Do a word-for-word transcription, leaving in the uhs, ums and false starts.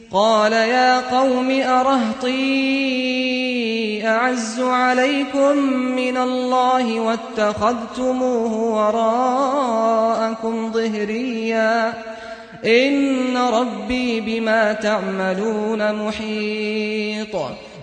قال يا قوم أرهطي أعز عليكم من الله واتخذتموه وراءكم ظهريا إن ربي بما تعملون محيط